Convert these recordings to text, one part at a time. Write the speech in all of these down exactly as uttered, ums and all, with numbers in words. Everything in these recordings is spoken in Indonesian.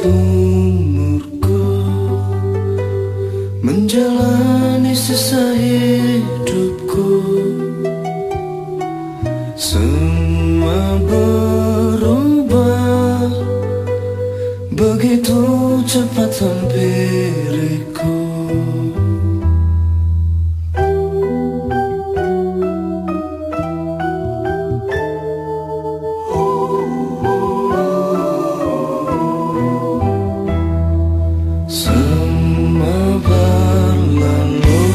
umurku menjalani sisa hidupku, semua berubah begitu cepat hampiriku. Semua berlalu,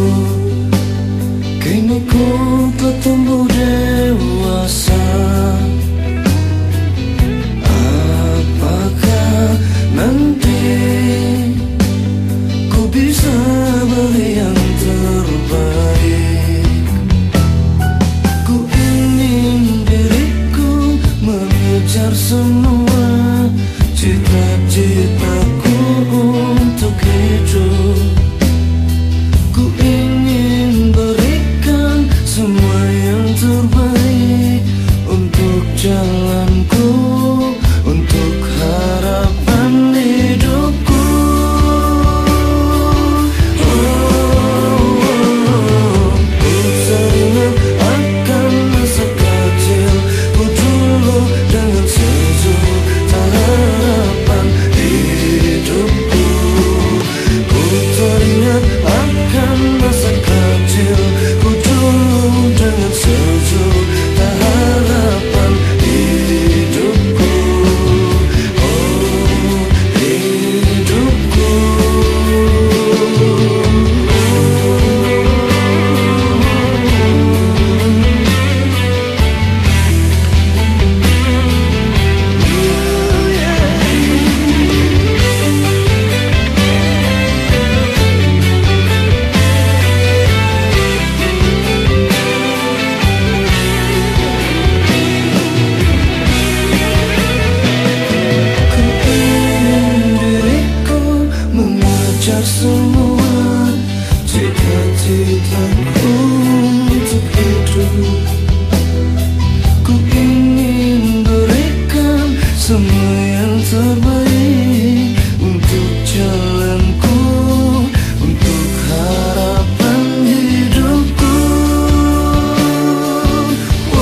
kini ku bertumbuh dewasa. Apakah nanti ku bisa beri yang terbaik? Ku ingin diriku mengejar semua cita-citaku untuk hidup. Ku ingin berikan semua yang terbaik untuk jalanku, untuk harapan hidupku. Oh, oh, oh. Ku teringat akan masa kecilku dulu dengan sejuta harapan hidupku. Ku teringat akan masa kecilku dulu dengan sejuta harapan hidupku. Oh, hidupku. Semua cita-citaku untuk hidup, ku ingin berikan semua yang terbaik untuk jalanku, untuk harapan hidupku. Oh,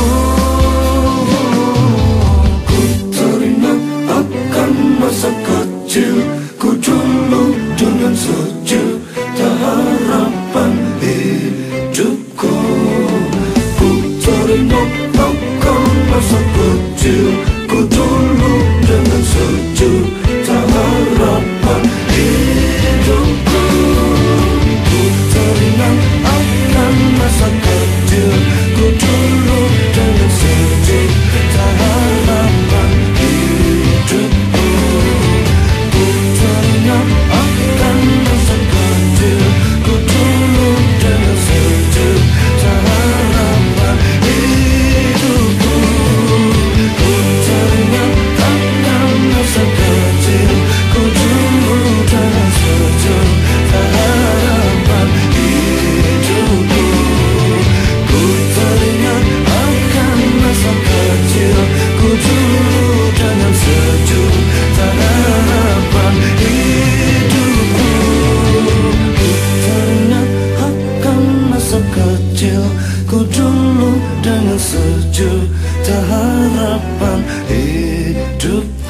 oh, ku teringat akan masa kecilku dulu dengan sejuta harapan hidupku. Ku teringat akan masa kecilku dulu dengan sejuta harapan hidupku. Ku teringat akan masa kecilku dulu dengan sejuta harapan hidupku. Ku teringat akan masa kecilku dulu dengan sejuta harapan hidupku. Ku teringat akan masa kecilku dulu dengan sejuta harapan hidupku. Ku teringat akan masa kecilku dulu dengan sejuta harapan hidupku. Ku teringat akan masa kecilku dulu dengan sejuta harapan hidup.